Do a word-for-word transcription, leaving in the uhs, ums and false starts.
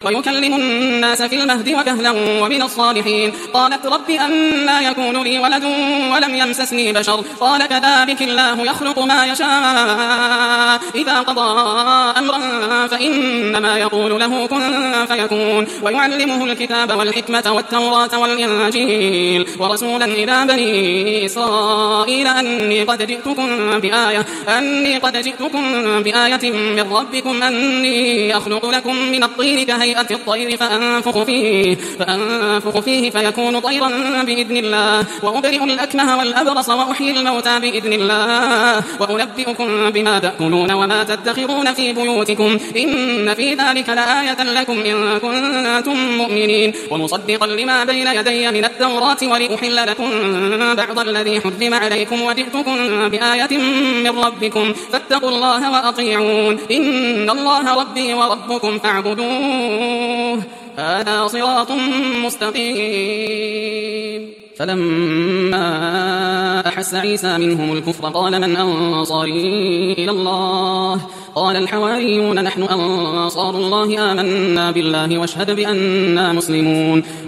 ويكلم الناس في المهد وكهلا ومن الصالحين. قالت رب أنى يكون لي ولد ولم يمسسني بشر قال كذلك الله يخلق ما يشاء إذا قضى أمرا فإنما يقول له كن فيكون. ويعلمه الكتاب والحكمة والتوراة والإنجيل ورسولا إلى بني إسرائيل أني قد جئتكم بآية أني قد جئتكم بآية من ربكم أني أخلق لكم من الطين كهيئة الطير فأنفخ فيه فأنفخ فيه فيكون طيرا بإذن الله وأبرئ الأكمه والأبرص وأحيي الموتى بإذن الله وأنبئكم بما تأكلون وما تدخرون في بيوتكم إن في ذلك لآية لكم إن كنتم مؤمنين. ومصدقا لما بين يدي من التوراة ولأحل لكم بعض الذي حرم عليكم وجئتكم بآية من ربكم فاتقوا الله وأطيعون إن الله ربي وربكم فاعبدوه هذا صراط مستقيم. فلما أحس عيسى منهم الكفر قال من أنصاري إلى الله قال الحواريون نحن أنصار الله آمنا بالله واشهد بأننا مسلمون.